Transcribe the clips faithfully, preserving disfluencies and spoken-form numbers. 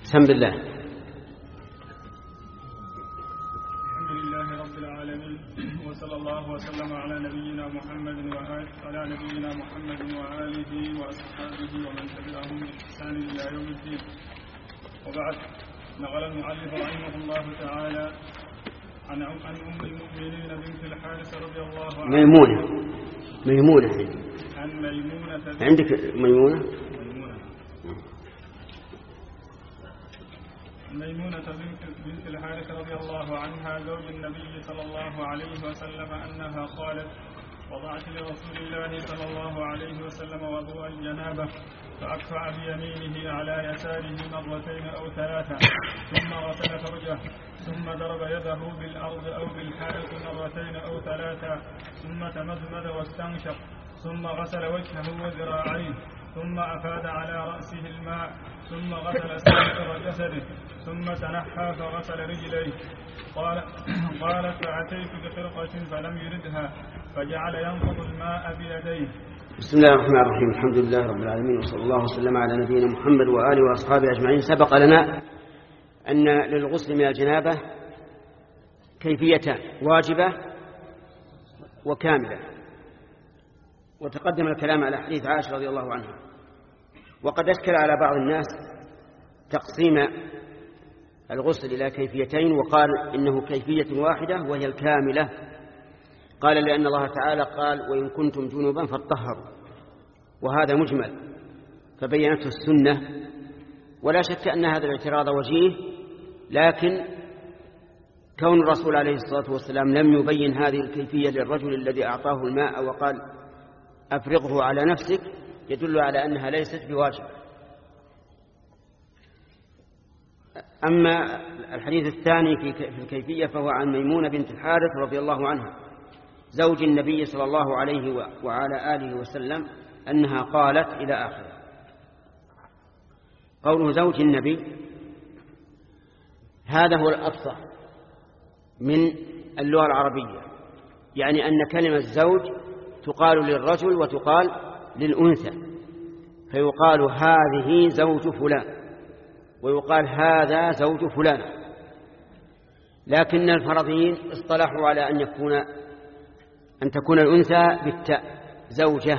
بسم الله. الحمد لله رب العالمين، وصلى الله وسلم على نبينا محمد وعلى نبينا محمد وآله وأصحابه ومن تبعهم بإحسان إلى يوم الدين. وبعد، نقل المؤلف رحمه الله تعالى عن أم المؤمنين بنت الحارث رضي الله عنها. ميمونة ميمونة عن ميمونة عندك ميمونة ميمونة بنت الحارث رضي الله عنها زوج النبي صلى الله عليه وسلم أنها قالت: وضعت لرسول الله صلى الله عليه وسلم وضوء الجنابة فأكفأ بيمينه على يساره مرتين أو ثلاثة، ثم غسل فرجه، ثم ضرب يده بالأرض أو بالحائط مرتين أو ثلاثة، ثم تمزمد واستنشق، ثم غسل وجهه وذراعيه، ثم أفاد على رأسه الماء، ثم غسل سائر جسده، ثم تنحى فغسل رجليه. قال قالت: فأتيت بخرقة فلم يردها فجعل ينفض الماء بيديه. بسم الله الرحمن الرحيم. الحمد لله رب العالمين، وصلى الله وسلم على نبينا محمد وآله وأصحابه أجمعين. سبق لنا أن للغسل من الجنابة كيفيتان: واجبة وكاملة. وتقدم الكلام على حديث عائشة رضي الله عنها. وقد أشكل على بعض الناس تقسيم الغسل إلى كيفيتين، وقال إنه كيفية واحدة وهي الكاملة. قال لأن الله تعالى قال: وإن كنتم جنوبا فاطهروا، وهذا مجمل فبينته السنة. ولا شك أن هذا الاعتراض وجيه، لكن كون الرسول عليه الصلاة والسلام لم يبين هذه الكيفية للرجل الذي أعطاه الماء وقال: أفرغه على نفسك، يدل على أنها ليست بواجب. أما الحديث الثاني في الكيفية فهو عن ميمونة بنت الحارث رضي الله عنها زوج النبي صلى الله عليه وعلى آله وسلم أنها قالت إلى آخره. قوله زوج النبي هذا هو الأفصح من اللغة العربية، يعني أن كلمة زوج تقال للرجل وتقال للأنثى، فيقال هذه زوج فلان ويقال هذا زوج فلان. لكن الفرضيين اصطلحوا على أن يكون أن تكون الأنثى بالتاء زوجة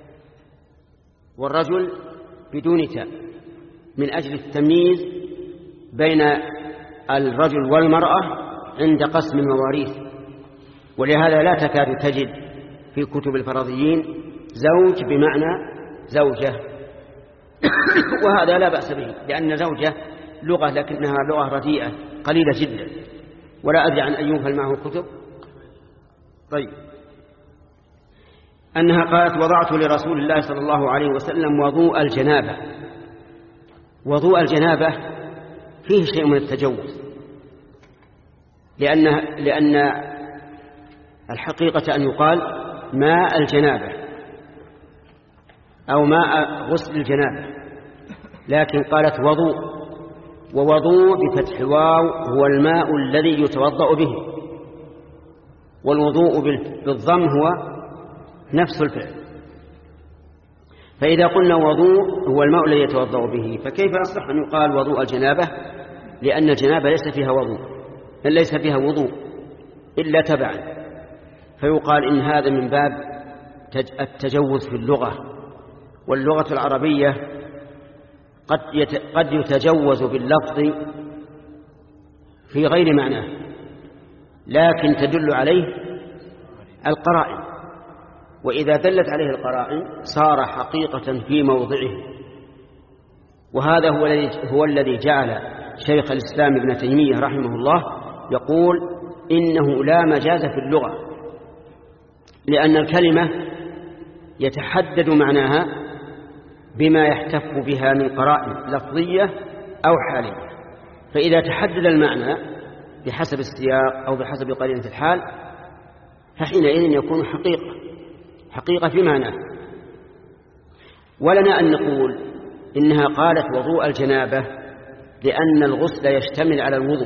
والرجل بدون تاء، من أجل التمييز بين الرجل والمرأة عند قسم المواريث. ولهذا لا تكاد تجد في كتب الفرضيين زوج بمعنى زوجة وهذا لا بأس به، لأن زوجة لغة لكنها لغة رديئة قليلة جدا، ولا أدري عن أن ينفل معه كتب. طيب، أنها قالت: وضعت لرسول الله صلى الله عليه وسلم وضوء الجنابة. وضوء الجنابة فيه شيء من التجوز، لأن, لأن الحقيقة أن يقال ماء الجنابة أو ماء غسل الجنابة، لكن قالت وضوء، ووضوء بفتح الواو هو الماء الذي يتوضأ به، والوضوء بالضم هو نفس الفعل. فإذا قلنا وضوء هو الماء الذي يتوضأ به، فكيف يصح أن يقال وضوء الجنابة؟ لأن الجنابة ليس فيها وضوء، ليس فيها وضوء إلا تبعا، فيقال إن هذا من باب التجوز في اللغة. واللغة العربية قد يتجوز باللفظ في غير معناه، لكن تدل عليه القرائن، وإذا دلت عليه القرائن صار حقيقة في موضعه. وهذا هو الذي هو الذي جعل شيخ الإسلام ابن تيمية رحمه الله يقول إنه لا مجاز في اللغة، لأن الكلمة يتحدد معناها بما يحتف بها من قرائن لفظية أو حالية. فإذا تحدد المعنى بحسب السياق أو بحسب قرينة الحال فحينئذ يكون حقيقة حقيقة في معناه. ولنا أن نقول إنها قالت وضوء الجنابة لأن الغسل يشتمل على الوضوء،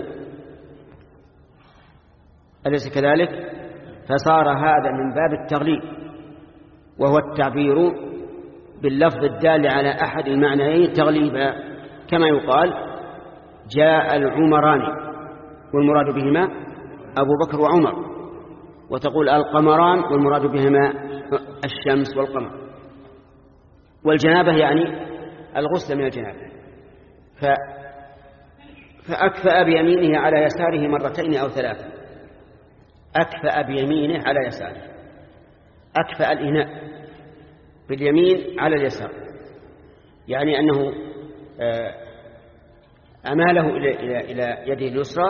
أليس كذلك؟ فصار هذا من باب التغليب، وهو التعبير باللفظ الدال على أحد المعنيين تغليبا، كما يقال جاء العمران، والمراد بهما أبو بكر وعمر، وتقول القمران والمراد بهما الشمس والقمر. والجنابة يعني الغسل من الجنابة. ف... فأكفأ بيمينه على يساره مرتين أو ثلاثة. أكفأ بيمينه على يساره، أكفأ الإناء باليمين على اليسار، يعني أنه أماله إلى إلى يده اليسرى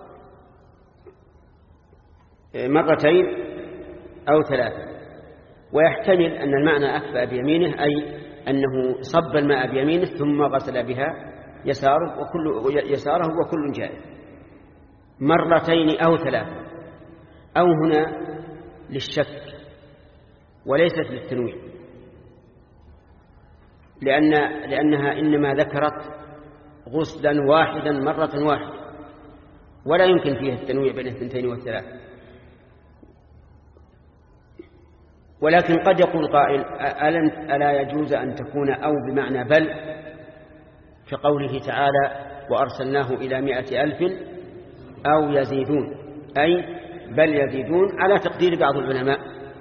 مرتين أو ثلاثة. ويحتمل أن المعنى أكفأ بيمينه أي أنه صب الماء بيمينه ثم غسل بها يساره وكل يساره وكل جائز مرتين أو ثلاثة. أو هنا للشك وليست للتنويع، لأن لأنها إنما ذكرت غسلا واحدا مرة واحدة، ولا يمكن فيها التنويع بين الثنتين والثلاثة. ولكن قد يقول قائل ألا يجوز أن تكون أو بمعنى بل، كقوله تعالى وأرسلناه إلى مائة ألف أو يزيدون، أي بل يزيدون على تقدير بعض العلماء.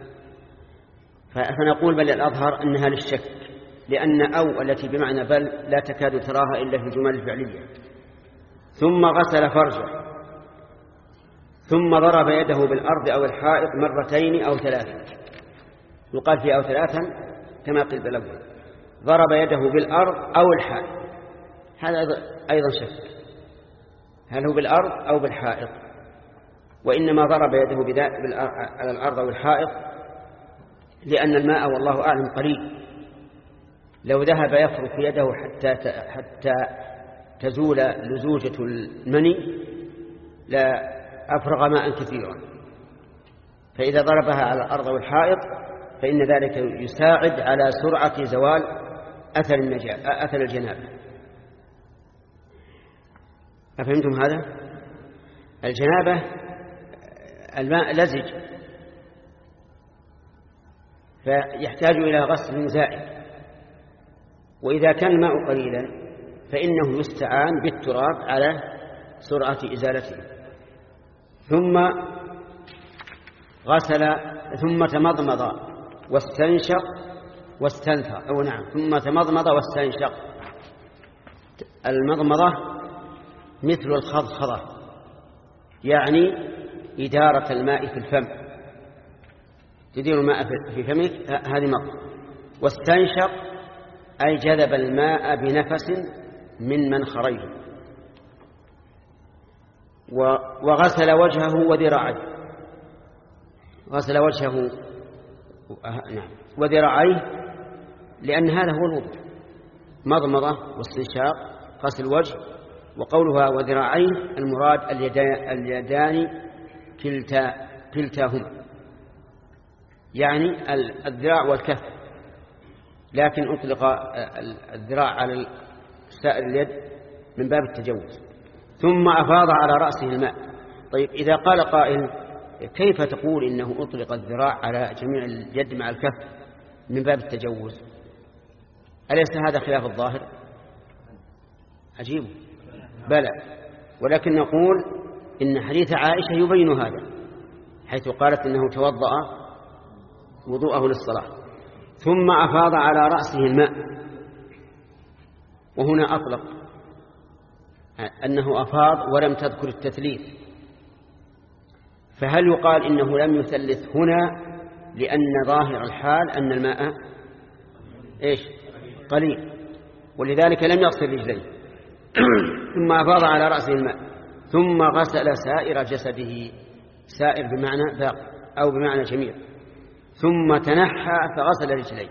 فنقول بل الأظهر أنها للشك، لأن أو التي بمعنى بل لا تكاد تراها إلا في الجمل الفعلية. ثم غسل فرجه، ثم ضرب يده بالأرض أو الحائط مرتين أو ثلاثة. يقال في أو ثلاثا كما قيل بالأول. ضرب يده بالأرض أو الحائط، هذا أيضا شك، هل هو بالأرض أو بالحائط؟ وإنما ضرب يده على الأرض أو الحائط لأن الماء والله أعلم قليل، لو ذهب يفرك يده حتى حتى تزول لزوجة المني لا أفرغ ماء كثيرا. فإذا ضربها على الأرض أو الحائط فإن ذلك يساعد على سرعة زوال أثر النجاة أثر الجنابة. أفهمتم هذا؟ الجنابة الماء لزج، فيحتاج إلى غسل زائد، وإذا كان الماء قليلا فإنه يستعان بالتراب على سرعة إزالته. ثم غسل ثم تمضمض واستنشق واستنثر، أو نعم ثم تمضمض واستنشق. المضمضة مثل الخضخضة، يعني إدارة الماء في الفم، تدير الماء في فمك، هذه مضمضة. واستنشق أي جذب الماء بنفس من منخريه. وغسل وجهه وذراعيه، غسل وجهه نعم وذراعيه، لأن هذا هو الوضوء، مضمضة واستنشاق غسل الوجه. وقولها وذراعيه المراد اليدان كلتا كلتاهما، يعني الذراع والكف، لكن أطلق الذراع على سائر اليد من باب التجوز. ثم أفاض على رأسه الماء. طيب إذا قال قائل كيف تقول إنه أطلق الذراع على جميع اليد مع الكف من باب التجوز؟ أليس هذا خلاف الظاهر؟ عجيب. بلى، ولكن نقول إن حديث عائشة يبين هذا، حيث قالت إنه توضأ وضوءه للصلاة ثم أفاض على رأسه الماء. وهنا أطلق أنه أفاض ولم تذكر التثليث، فهل يقال إنه لم يثلث هنا لأن ظاهر الحال أن الماء إيش قليل، ولذلك لم يغسل رجليه؟ ثم أفاض على رأسه الماء ثم غسل سائر جسده، سائر بمعنى باقي أو بمعنى جميع. ثم تنحى فغسل رجليه.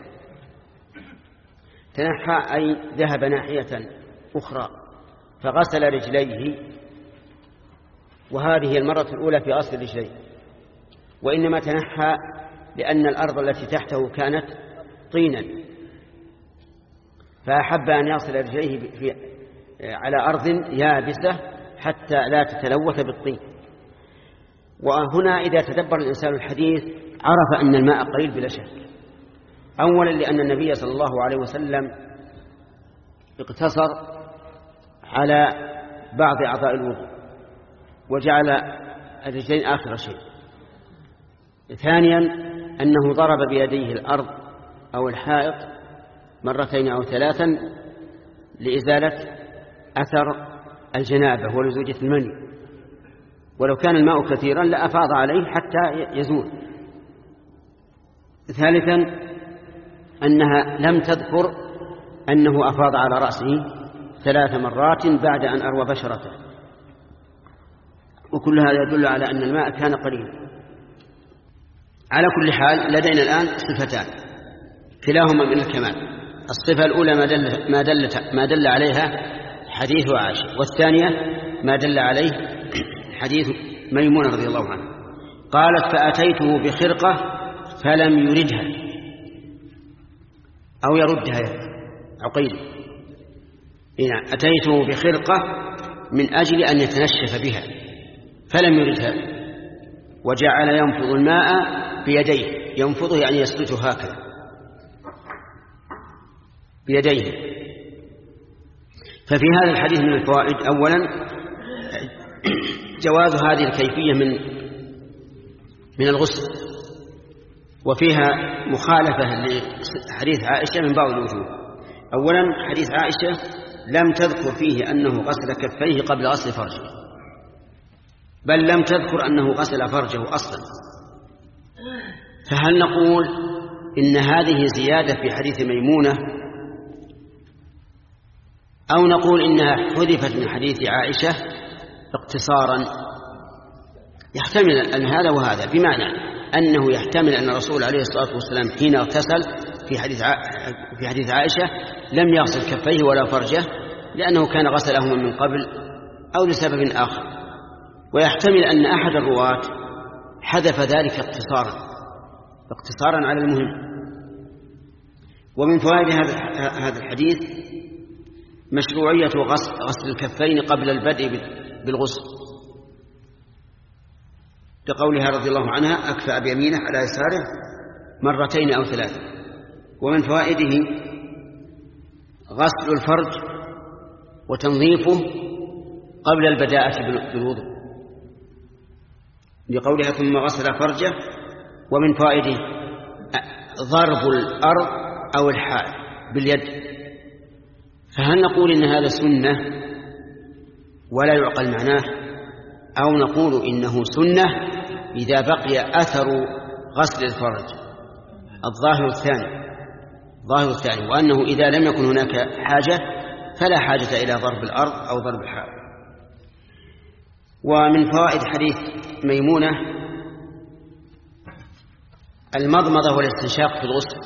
تنحى أي ذهب ناحية أخرى فغسل رجليه، وهذه المرة الأولى في غسل رجليه. وإنما تنحى لأن الأرض التي تحته كانت طينا، فأحب أن يغسل رجليه في على أرض يابسة حتى لا تتلوث بالطين. وهنا إذا تدبر الإنسان الحديث عرف أن الماء قليل بلا شك. أولا لأن النبي صلى الله عليه وسلم اقتصر على بعض أعضاء الوضوء وجعل الرجلين آخر شيء. ثانيا أنه ضرب بيديه الأرض أو الحائط مرتين أو ثلاثا لإزالة أثر الجنابة ولزوجة المني، ولو كان الماء كثيرا لأفاض عليه حتى يزول. ثالثا أنها لم تذكر أنه أفاض على رأسه ثلاث مرات بعد أن أروى بشرته، وكل هذا يدل على أن الماء كان قليلا. على كل حال لدينا الآن صفتان كلاهما من الكمال. الصفة الأولى ما دل, ما دل, ما دل عليها حديث عائشة، والثانية ما دل عليه حديث ميمونة رضي الله عنها. قالت فأتيته بخرقة فلم يردها أو يردها عقيل. أتيته بخرقة من أجل أن يتنشف بها فلم يردها، وجعل ينفض الماء بيديه، ينفضه يعني يسلته هكذا بيديه. ففي هذا الحديث من الفوائد أولا جواز هذه الكيفية من من الغسل، وفيها مخالفة لحديث عائشة من بعض الوجوه. أولا حديث عائشة لم تذكر فيه أنه غسل كفيه قبل غسل فرجه، بل لم تذكر أنه غسل فرجه أصلا. فهل نقول إن هذه زيادة في حديث ميمونة، أو نقول إنها حذفت من حديث عائشة اقتصارا؟ يحتمل أن هذا وهذا، بمعنى أنه يحتمل أن الرسول عليه الصلاة والسلام حين اغتسل في حديث في حديث عائشة لم يغسل كفيه ولا فرجه لأنه كان غسلهما من قبل أو لسبب آخر، ويحتمل أن أحد الرواة حذف ذلك اقتصارا اقتصارا على المهم. ومن فوائد هذا الحديث مشروعية غسل الكفين قبل البدء بالغسل، لقولها رضي الله عنها أكفأ بيمينه على يساره مرتين أو ثلاثة. ومن فوائده غسل الفرج وتنظيفه قبل البداءة بالوضوء، لقولها ثم غسل فرجه. ومن فوائده ضرب الأرض أو الحائط باليد. فهل نقول إن هذا سنة ولا يعقل معناه، أو نقول إنه سنة إذا بقي أثر غسل الفرج؟ الظاهر الثاني الظاهر الثاني وأنه إذا لم يكن هناك حاجة فلا حاجة إلى ضرب الأرض أو ضرب الحائط. ومن فوائد حديث ميمونة المضمضة والاستنشاق في الغسل.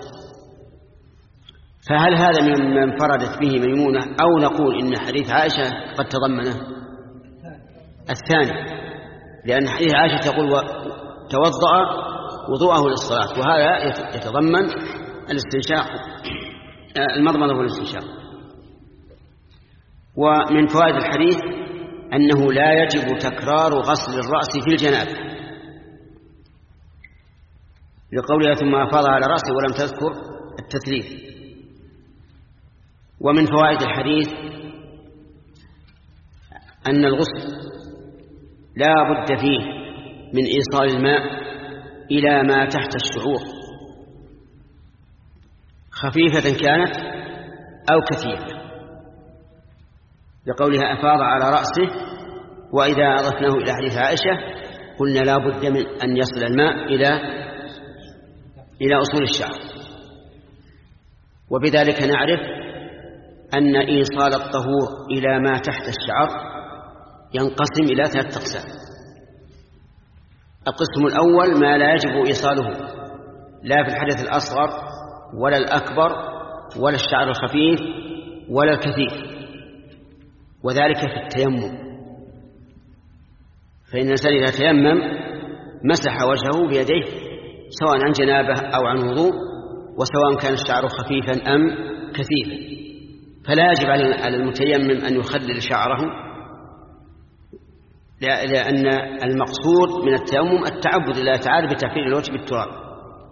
فهل هذا مما انفردت به ميمونة، أو نقول إن حديث عائشة قد تضمنه؟ الثاني، لأن حديث عائشة تقول توضأ وضوءه للصلاة، وهذا يتضمن الاستنشاق المضمضة والاستنشاق. ومن فوائد الحديث أنه لا يجب تكرار غسل الرأس في الجنابة، لقولها ثم أفاض على رأسه ولم تذكر التثليث. ومن فوائد الحديث أن الغسل لا بد فيه من إيصال الماء إلى ما تحت الشعور، خفيفة كانت أو كثيرة، لقولها أفاض على رأسه. وإذا أضفناه إلى حديث عائشة قلنا لا بد من أن يصل الماء إلى إلى أصول الشعر. وبذلك نعرف أن إيصال الطهور إلى ما تحت الشعر ينقسم إلى ثلاثة أقسام. القسم الأول ما لا يجب إيصاله لا في الحدث الأصغر ولا الأكبر ولا الشعر الخفيف ولا الكثيف، وذلك في التيمم. فإن الإنسان إذا تيمم مسح وجهه بيديه سواء عن جنابه أو عن وضوء، وسواء كان الشعر خفيفا أم كثيفا، فلا يجب على المتيمم أن يخلل شعره، لأن المقصود من التيمم التعبد لله تعالى بتحفير الوجه بالتراب.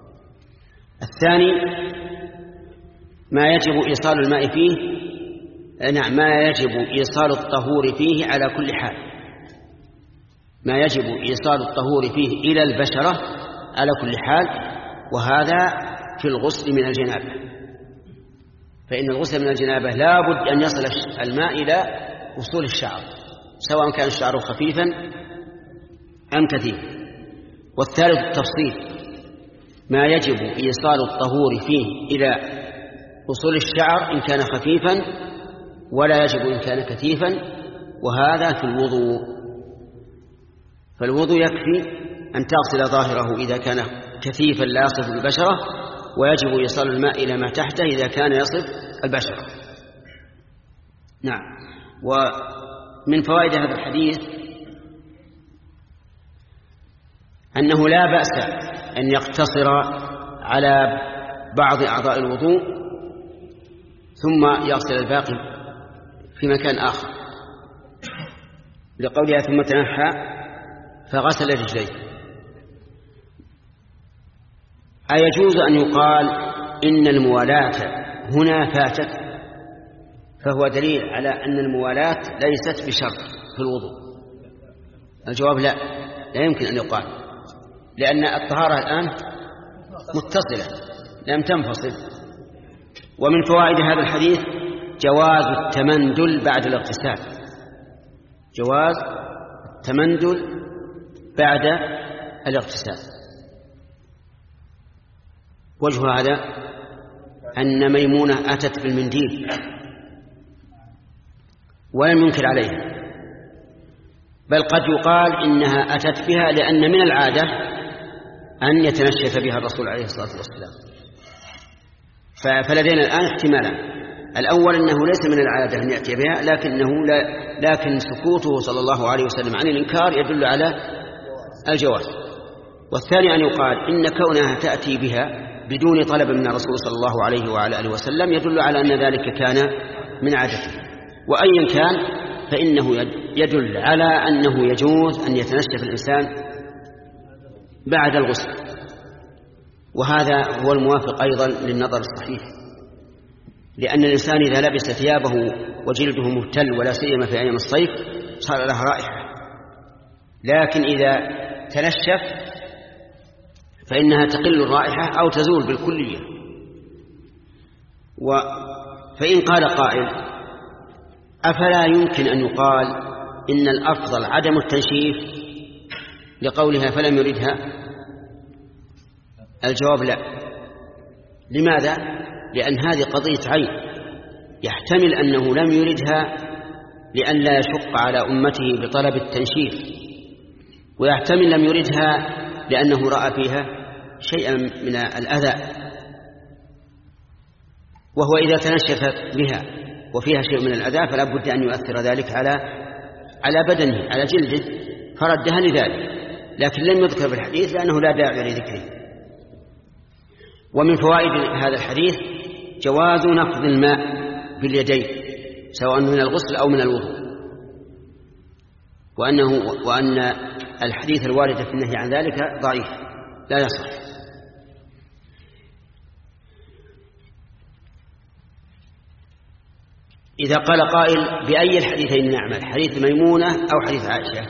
الثاني ما يجب إيصال الماء فيه نعم ما يجب إيصال الطهور فيه على كل حال، ما يجب إيصال الطهور فيه إلى البشرة على كل حال، وهذا في الغسل من الجنابة، فإن الغسل من الجنابة لا بد أن يصل الماء إلى وصول الشعر سواء كان الشعر خفيفا أم كثيفا. والثالث التفصيل، ما يجب إيصال الطهور فيه إلى وصول الشعر إن كان خفيفا، ولا يجب إن كان كثيفا، وهذا في الوضوء. فالوضوء يكفي أن تغسل ظاهره إذا كان كثيفا لا يصف البشرة، ويجب إيصال الماء إلى ما تحته إذا كان يصف البشرة. نعم. ومن فوائد هذا الحديث أنه لا بأس أن يقتصر على بعض أعضاء الوضوء ثم يغسل الباقي في مكان آخر، لقولها ثم تنحى فغسل رجليه. أيجوز أن يقال إن الموالاة هنا فاتت؟ فهو دليل على أن الموالاة ليست بشرط في الوضوء. الجواب لا، لا يمكن أن يقال، لأن الطهارة الآن متصلة لم تنفصل. ومن فوائد هذا الحديث جواز التمندل بعد الاغتسال، جواز التمندل بعد الاغتسال. وجه هذا أن ميمونة أتت بالمنديل ولم ينكر عليها، بل قد يقال إنها أتت بها لأن من العادة أن يتنشف بها الرسول عليه الصلاة والسلام. فلدينا الآن احتمالان: الأول أنه ليس من العادة أن يأتي بها، لكنه لا لكن سكوته صلى الله عليه وسلم عن الإنكار يدل على الجواز. والثاني أن يقال إن كونها تأتي بها بدون طلب من الرسول صلى الله عليه وعلى آله وسلم يدل على أن ذلك كان من عادته. وأيا كان فإنه يدل على أنه يجوز أن يتنشف الإنسان بعد الغسل، وهذا هو الموافق أيضا للنظر الصحيح، لأن الإنسان إذا لبس ثيابه وجلده مبتل ولا سيما في أيام الصيف صار لها رائحة، لكن إذا تنشف فإنها تقل الرائحة أو تزول بالكلية. فإن قال قائل أفلا يمكن أن يقال إن الأفضل عدم التنشيف لقولها فلم يردها؟ الجواب لا. لماذا؟ لأن هذه قضية عين، يحتمل أنه لم يردها لأن لا يشق على أمته بطلب التنشيف، ويحتمل لم يردها لأنه رأى فيها شيئا من الأذى، وهو إذا تنشف بها وفيها شيء من الأذى فلا بد أن يؤثر ذلك على على بدنه على جلده فردها لذلك، لكن لم يذكر في الحديث لأنه لا داعي لذكره. ومن فوائد هذا الحديث جواز نفض الماء باليدين سواء من الغسل أو من الوضوء، وأنه وأن الحديث الوارد في النهي عن ذلك ضعيف لا يصح. إذا قال قائل بأي الحديثين نعمل، حديث ميمونة أو حديث عائشة؟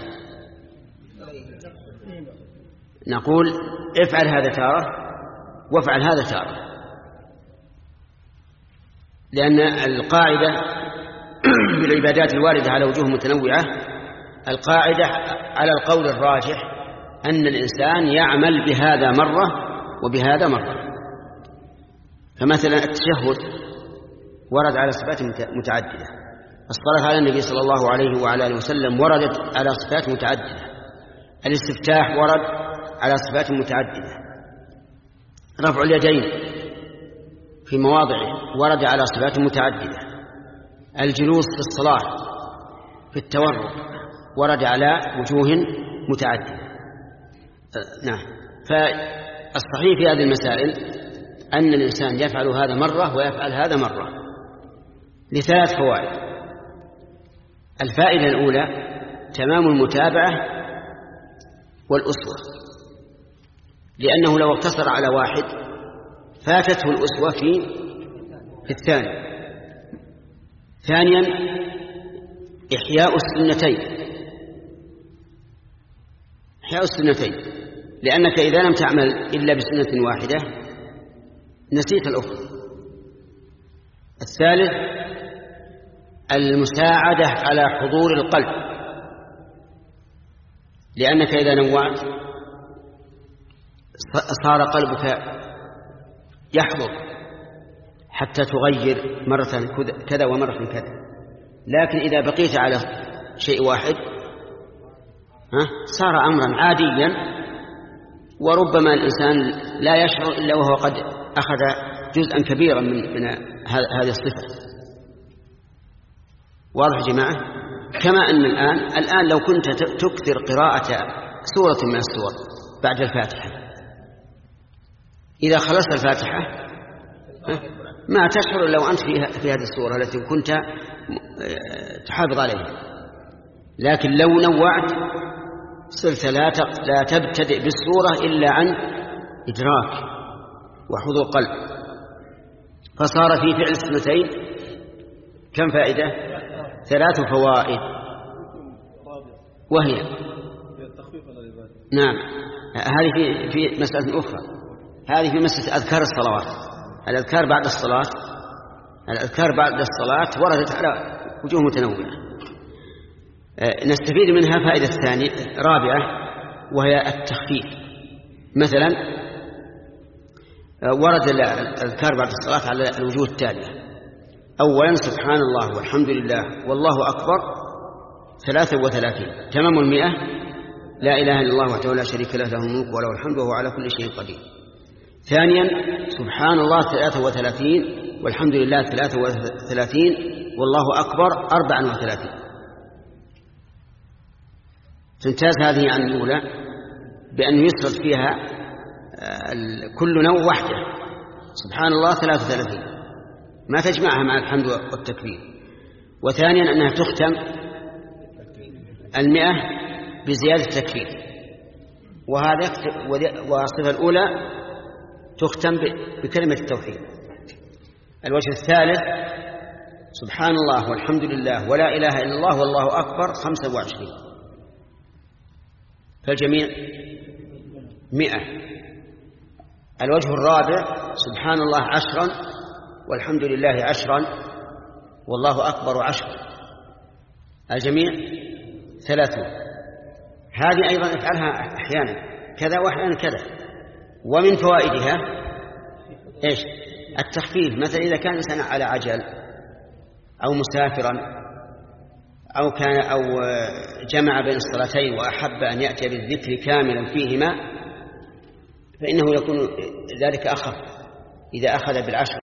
نقول افعل هذا تارة وافعل هذا تارة، لأن القاعدة بالعبادات الواردة على وجوه متنوعة القاعدة على القول الراجح أن الإنسان يعمل بهذا مرة وبهذا مرة. فمثلا التشهد ورد على صفات متعددة، الصلاة على النبي صلى الله عليه وعلى آله وسلم وردت على صفات متعددة، الاستفتاح ورد على صفات متعددة، رفع اليدين في مواضعه ورد على صفات متعددة، الجلوس في الصلاة في التورع ورد على وجوه متعددة. نعم. فالصحيح في هذه المسائل أن الإنسان يفعل هذا مرة ويفعل هذا مرة لثلاث فوائد. الفائدة الأولى تمام المتابعة والأسوة، لأنه لو اقتصر على واحد فاتته الأسوة في في الثاني. ثانيا إحياء السنتين، إحياء السنتين، لأنك إذا لم تعمل إلا بسنة واحدة نسيت الأخرى. الثالث المساعدة على حضور القلب، لأنك إذا نوعت صار قلبك يحضر حتى تغير مرة كذا ومرة كذا. لكن إذا بقيت على شيء واحد صار أمرا عاديا، وربما الإنسان لا يشعر إلا وهو قد أخذ جزءا كبيرا من, من هذه الصفة. واضح يا جماعة؟ كما أن الآن الآن لو كنت تكثر قراءة سورة من السور بعد الفاتحة، إذا خلصت الفاتحة ما تشعر لو أنت في هذه السورة التي كنت تحافظ عليها. لكن لو نوعت صرت لا تبتدئ بالسورة إلا عن إدراك وحضور قلب، فصار في فعل السنتين كم فائدة؟ ثلاث فوائد، وهي نعم هذه في في مسألة أخرى، هذه في مسألة أذكار الصلوات. الأذكار بعد الصلاة الأذكار بعد الصلاة وردت على وجوه متنوعة، نستفيد منها فائدة ثانية رابعة وهي التخفيف. مثلا ورد الأذكار بعد الصلاة على الوجوه التالية: أولا سبحان الله والحمد لله والله أكبر ثلاثة وثلاثين، تمام المئة، لا إله إلا الله وحده لا شريك له له الملك وله الحمد وهو على كل شيء قدير. ثانيا سبحان الله ثلاثة وثلاثين والحمد لله ثلاثة وثلاثين والله أكبر أربعة وثلاثين. تمتاز هذه عن الأولى بأن يسرد فيها كل نوع وحده، سبحان الله ثلاثة وثلاثين ما تجمعها مع الحمد والتكبير. وثانيا أنها تختم المئة بزيادة التكبير، وهذا والصفة الأولى تختم بكلمة التوحيد. الوجه الثالث سبحان الله والحمد لله ولا إله إلا الله والله أكبر خمسة وعشرين، فالجميع مئة. الوجه الرابع سبحان الله عشرا والحمد لله عشرا والله أكبر عشرا، الجميع ثلاثون. هذه أيضا افعلها أحيانا كذا وأحيانا كذا. ومن فوائدها إيش؟ التخفيف. مثلا إذا كان الإنسان على عجل أو مسافرا أو كان أو جمع بين الصلاتين وأحب أن يأتي بالذكر كاملا فيهما فإنه يكون ذلك أخف إذا أخذ بالعشر